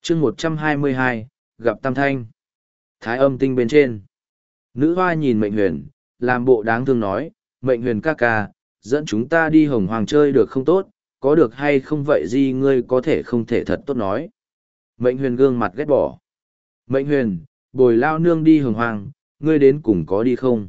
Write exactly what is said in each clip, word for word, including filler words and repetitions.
chương một trăm hai mươi hai, gặp Tam Thanh. Thái âm tinh bên trên. Nữ hoa nhìn Mệnh Huyền, làm bộ đáng thương nói, Mệnh Huyền ca ca, dẫn chúng ta đi Hồng Hoàng chơi được không tốt, có được hay không vậy gì ngươi có thể không thể thật tốt nói. Mệnh Huyền gương mặt ghét bỏ. Mệnh Huyền, bồi lao nương đi Hồng Hoàng, ngươi đến cùng có đi không?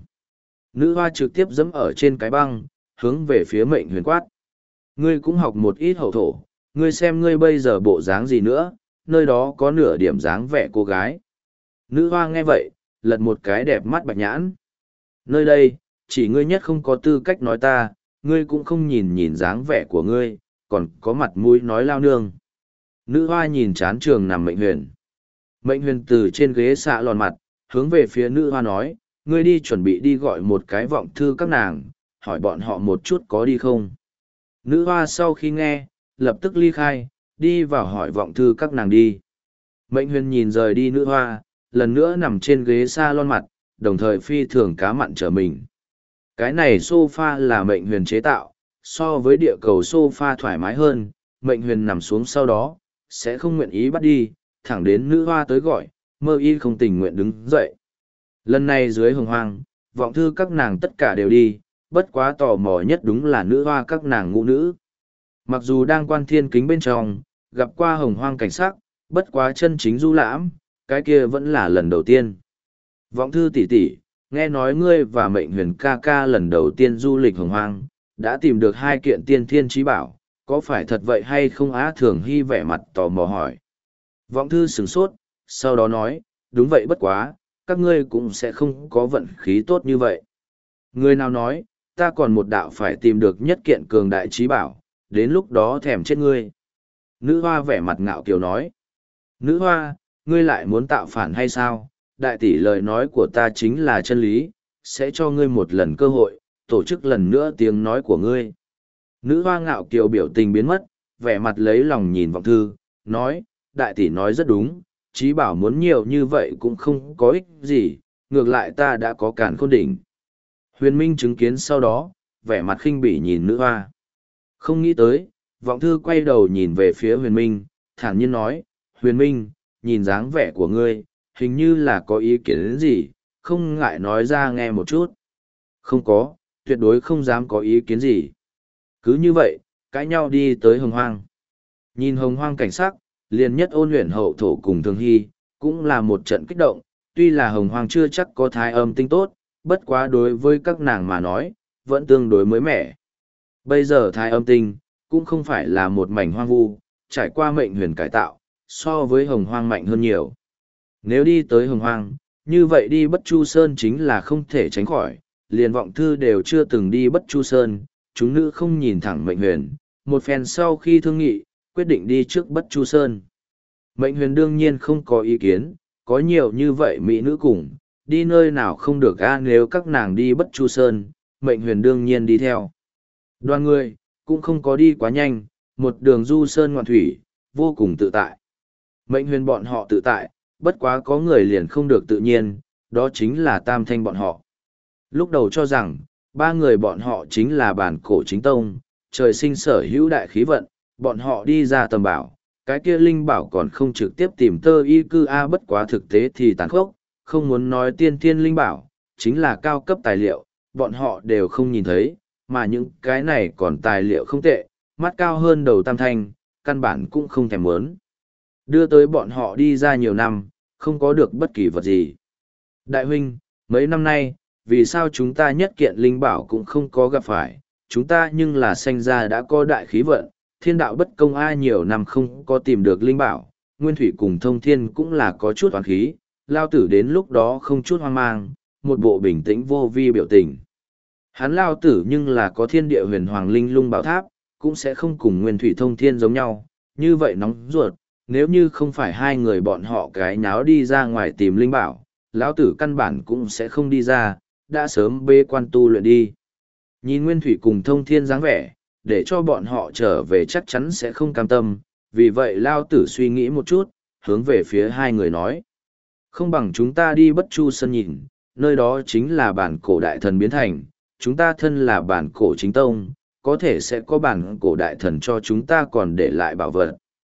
Nữ hoa trực tiếp dẫm ở trên cái băng, hướng về phía Mệnh Huyền quát. Ngươi cũng học một ít hậu thổ, ngươi xem ngươi bây giờ bộ dáng gì nữa, nơi đó có nửa điểm dáng vẻ cô gái. Nữ hoa nghe vậy, lật một cái đẹp mắt bạch nhãn. Nơi đây, chỉ ngươi nhất không có tư cách nói ta, ngươi cũng không nhìn nhìn dáng vẻ của ngươi, còn có mặt mũi nói lao nương. Nữ hoa nhìn chán trường nằm Mệnh Huyền. Mệnh Huyền từ trên ghế xạ lòn mặt, hướng về phía nữ hoa nói, ngươi đi chuẩn bị đi gọi một cái vọng thư các nàng, hỏi bọn họ một chút có đi không. Nữ hoa sau khi nghe, lập tức ly khai, đi vào hỏi vọng thư các nàng đi. Mệnh Huyền nhìn rời đi nữ hoa, lần nữa nằm trên ghế salon mặt, đồng thời phi thường cá mặn trở mình. Cái này sofa là Mệnh Huyền chế tạo, so với địa cầu sofa thoải mái hơn, Mệnh Huyền nằm xuống sau đó, sẽ không nguyện ý bắt đi, thẳng đến nữ hoa tới gọi, mơ y không tình nguyện đứng dậy. Lần này dưới Hồng Hoang, vọng thư các nàng tất cả đều đi, bất quá tò mò nhất đúng là nữ hoa các nàng ngũ nữ. Mặc dù đang quan thiên kính bên trong, gặp qua Hồng Hoang cảnh sắc, bất quá chân chính du lãm, cái kia vẫn là lần đầu tiên. Vọng thư tỷ tỷ, nghe nói ngươi và Mệnh Huyền ca ca lần đầu tiên du lịch Hồng Hoang, đã tìm được hai kiện tiên thiên trí bảo, có phải thật vậy hay không? Á Thường Hy vẻ mặt tò mò hỏi. Vọng thư sửng sốt, sau đó nói, đúng vậy bất quá, các ngươi cũng sẽ không có vận khí tốt như vậy. Người nào nói, ta còn một đạo phải tìm được nhất kiện cường đại trí bảo, đến lúc đó thèm chết ngươi. Nữ hoa vẻ mặt ngạo kiều nói. Nữ hoa, ngươi lại muốn tạo phản hay sao? Đại tỷ lời nói của ta chính là chân lý, sẽ cho ngươi một lần cơ hội, tổ chức lần nữa tiếng nói của ngươi. Nữ hoa ngạo kiều biểu tình biến mất, vẻ mặt lấy lòng nhìn vọng thư, nói, đại tỷ nói rất đúng, trí bảo muốn nhiều như vậy cũng không có ích gì, ngược lại ta đã có càn khôn đỉnh. Huyền Minh chứng kiến sau đó, vẻ mặt khinh bỉ nhìn nữ hoa. Không nghĩ tới, vọng thư quay đầu nhìn về phía Huyền Minh, thản nhiên nói, Huyền Minh, nhìn dáng vẻ của ngươi, hình như là có ý kiến đến gì, không ngại nói ra nghe một chút. Không có, tuyệt đối không dám có ý kiến gì. Cứ như vậy, cãi nhau đi tới Hồng Hoang. Nhìn Hồng Hoang cảnh sắc, liền nhất ôn luyện hậu thổ cùng Thường Hy, cũng là một trận kích động, tuy là Hồng Hoang chưa chắc có thái âm tinh tốt, bất quá đối với các nàng mà nói, vẫn tương đối mới mẻ. Bây giờ thái âm tinh, cũng không phải là một mảnh hoang vu, trải qua Mệnh Huyền cải tạo, so với Hồng Hoang mạnh hơn nhiều. Nếu đi tới Hồng Hoang, như vậy đi Bất Chu Sơn chính là không thể tránh khỏi, liền vọng thư đều chưa từng đi Bất Chu Sơn, chúng nữ không nhìn thẳng Mệnh Huyền, một phen sau khi thương nghị, quyết định đi trước Bất Chu Sơn. Mệnh Huyền đương nhiên không có ý kiến, có nhiều như vậy mỹ nữ cùng, đi nơi nào không được a nếu các nàng đi Bất Chu Sơn, Mệnh Huyền đương nhiên đi theo. Đoàn người, cũng không có đi quá nhanh, một đường du sơn ngoạn thủy, vô cùng tự tại. Mệnh Huyền bọn họ tự tại, bất quá có người liền không được tự nhiên, đó chính là Tam Thanh bọn họ. Lúc đầu cho rằng, ba người bọn họ chính là bản cổ chính tông, trời sinh sở hữu đại khí vận, bọn họ đi ra tầm bảo, cái kia linh bảo còn không trực tiếp tìm tơ y cư a bất quá thực tế thì tàn khốc, không muốn nói tiên thiên linh bảo, chính là cao cấp tài liệu, bọn họ đều không nhìn thấy, mà những cái này còn tài liệu không tệ, mắt cao hơn đầu Tam Thanh, căn bản cũng không thèm muốn. Đưa tới bọn họ đi ra nhiều năm, không có được bất kỳ vật gì. Đại huynh, mấy năm nay, vì sao chúng ta nhất kiện linh bảo cũng không có gặp phải, chúng ta nhưng là sanh ra đã có đại khí vận, thiên đạo bất công ai nhiều năm không có tìm được linh bảo, nguyên thủy cùng thông thiên cũng là có chút oán khí, lao tử đến lúc đó không chút hoang mang, một bộ bình tĩnh vô vi biểu tình. Hắn lao tử nhưng là có thiên địa huyền hoàng linh lung bảo tháp, cũng sẽ không cùng nguyên thủy thông thiên giống nhau, như vậy nóng ruột, nếu như không phải hai người bọn họ cái nháo đi ra ngoài tìm linh bảo, lão tử căn bản cũng sẽ không đi ra, đã sớm bê quan tu luyện đi. Nhìn nguyên thủy cùng thông thiên dáng vẻ, để cho bọn họ trở về chắc chắn sẽ không cam tâm, vì vậy lao tử suy nghĩ một chút, hướng về phía hai người nói. Không bằng chúng ta đi Bất Chu Sơn nhìn, nơi đó chính là bản cổ đại thần biến thành, chúng ta thân là bản cổ chính tông, có thể sẽ có bản cổ đại thần cho chúng ta còn để lại bảo vật.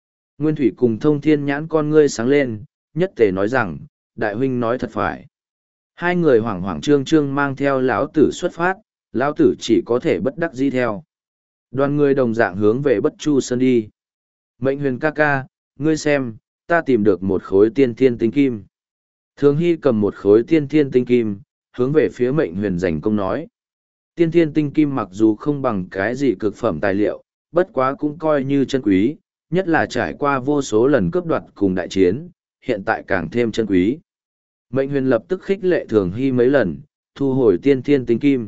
Nguyên Thủy cùng Thông Thiên nhãn con ngươi sáng lên, nhất tề nói rằng, đại huynh nói thật phải. Hai người hoảng hoảng trương trương mang theo lão tử xuất phát, lão tử chỉ có thể bất đắc dĩ theo. Đoàn người đồng dạng hướng về Bất Chu Sơn đi. Mệnh Huyền ca ca, ngươi xem, ta tìm được một khối tiên thiên tinh kim. Thường Hy cầm một khối tiên thiên tinh kim, hướng về phía Mệnh Huyền giành công nói. Tiên thiên tinh kim mặc dù không bằng cái gì cực phẩm tài liệu, bất quá cũng coi như chân quý, nhất là trải qua vô số lần cướp đoạt cùng đại chiến, hiện tại càng thêm chân quý. Mệnh Huyền lập tức khích lệ Thường Hy mấy lần, thu hồi tiên thiên tinh kim.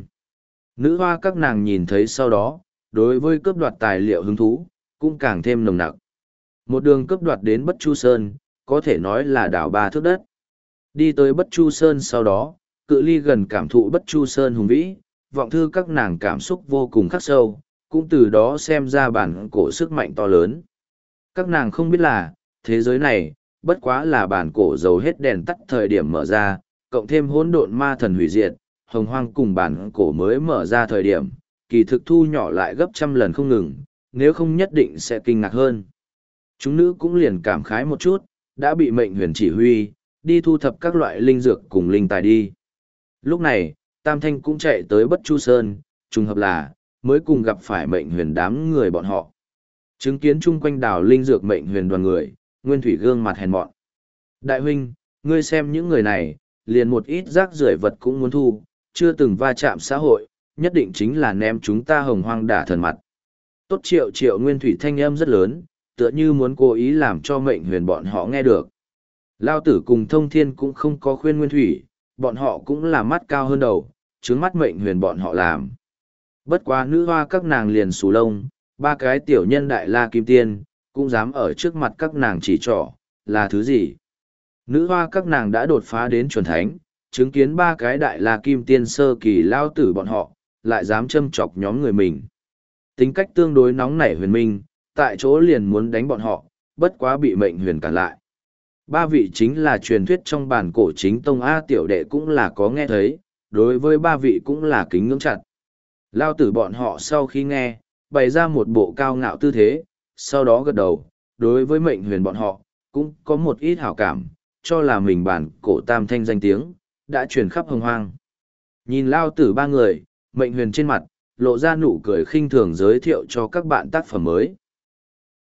Nữ hoa các nàng nhìn thấy sau đó, đối với cướp đoạt tài liệu hứng thú, cũng càng thêm nồng nặc. Một đường cướp đoạt đến Bất Chu Sơn, có thể nói là đảo ba thước đất. Đi tới Bất Chu Sơn sau đó, cự ly gần cảm thụ Bất Chu Sơn hùng vĩ, vọng thư các nàng cảm xúc vô cùng khắc sâu, cũng từ đó xem ra bản cổ sức mạnh to lớn. Các nàng không biết là, thế giới này, bất quá là bản cổ dầu hết đèn tắt thời điểm mở ra, cộng thêm hỗn độn ma thần hủy diệt, hồng hoang cùng bản cổ mới mở ra thời điểm, kỳ thực thu nhỏ lại gấp trăm lần không ngừng, nếu không nhất định sẽ kinh ngạc hơn. Chúng nữ cũng liền cảm khái một chút, đã bị Mệnh Huyền chỉ huy, đi thu thập các loại linh dược cùng linh tài đi. Lúc này, Tam Thanh cũng chạy tới Bất Chu Sơn, trùng hợp là, mới cùng gặp phải Mệnh Huyền đám người bọn họ. Chứng kiến chung quanh đảo linh dược Mệnh Huyền đoàn người, Nguyên Thủy gương mặt hèn mọn. Đại huynh, ngươi xem những người này, liền một ít rác rưởi vật cũng muốn thu, chưa từng va chạm xã hội, nhất định chính là ném chúng ta hồng hoang đả thần mặt. Tốt triệu triệu Nguyên Thủy thanh âm rất lớn, tựa như muốn cố ý làm cho Mệnh Huyền bọn họ nghe được. Lao tử cùng Thông Thiên cũng không có khuyên Nguyên Thủy, bọn họ cũng là mắt cao hơn đầu, trướng mắt Mệnh Huyền bọn họ làm. Bất quá nữ hoa các nàng liền xù lông, ba cái tiểu nhân đại la kim tiên, cũng dám ở trước mặt các nàng chỉ trỏ, là thứ gì? Nữ hoa các nàng đã đột phá đến chuẩn thánh, chứng kiến ba cái đại la kim tiên sơ kỳ lao tử bọn họ, lại dám châm chọc nhóm người mình. Tính cách tương đối nóng nảy Huyền Minh, tại chỗ liền muốn đánh bọn họ, bất quá bị Mệnh Huyền cản lại. Ba vị chính là truyền thuyết trong bản cổ chính tông A tiểu đệ cũng là có nghe thấy, đối với ba vị cũng là kính ngưỡng chặt. Lao tử bọn họ sau khi nghe, bày ra một bộ cao ngạo tư thế, sau đó gật đầu, đối với Mệnh Huyền bọn họ, cũng có một ít hảo cảm, cho là mình bản cổ Tam Thanh danh tiếng, đã truyền khắp hồng hoang. Nhìn Lao tử ba người, Mệnh Huyền trên mặt, lộ ra nụ cười khinh thường giới thiệu cho các bạn tác phẩm mới.